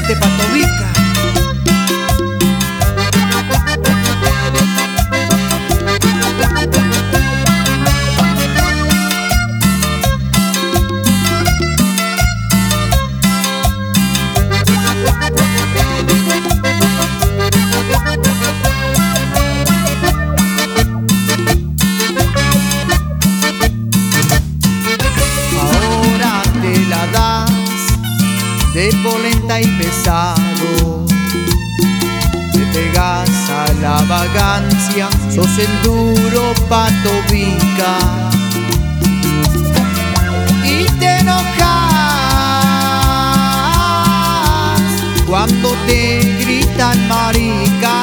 gente patovica. De polenta y pesado, te pegas a la vagancia, sos el duro patovica. Y te enojas cuando te gritan marica.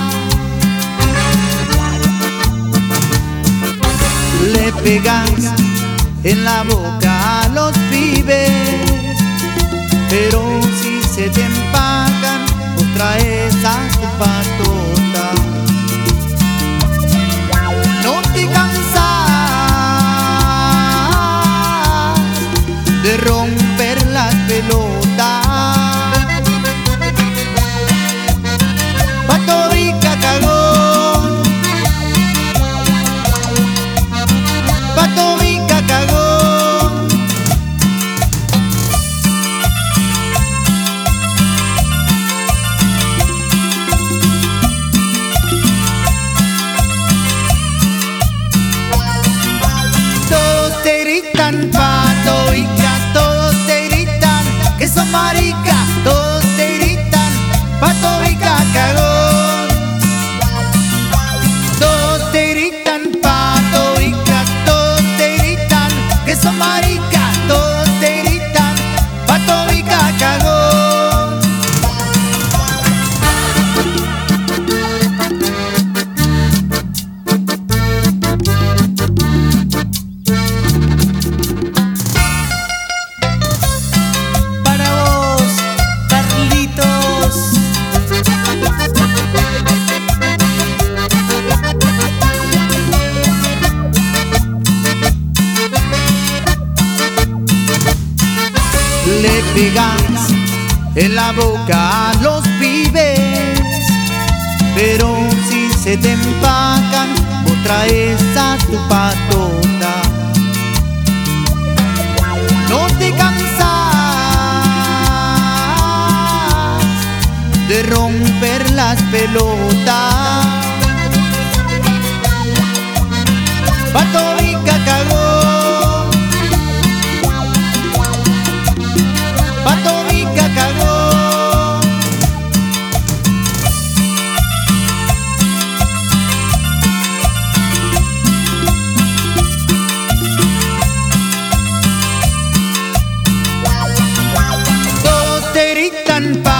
Le pegas en la boca a los pibes, pero si se te empacan, vos traes a tu patota. No te cansas de romper las pelotas. Patovica cagón, patovica cagón. Patovica, todos te gritan que sos marica, todos te gritan patovica cagón. Todos te gritan patovica, todos te gritan que sos marica, todos te gritan patovica cagón. Le pegas en la boca a los pibes, pero si se te empacan, vos traes a tu patota. No te cansas de romper las pelotas. Patovica cagón, patovica cagón. Todos te gritan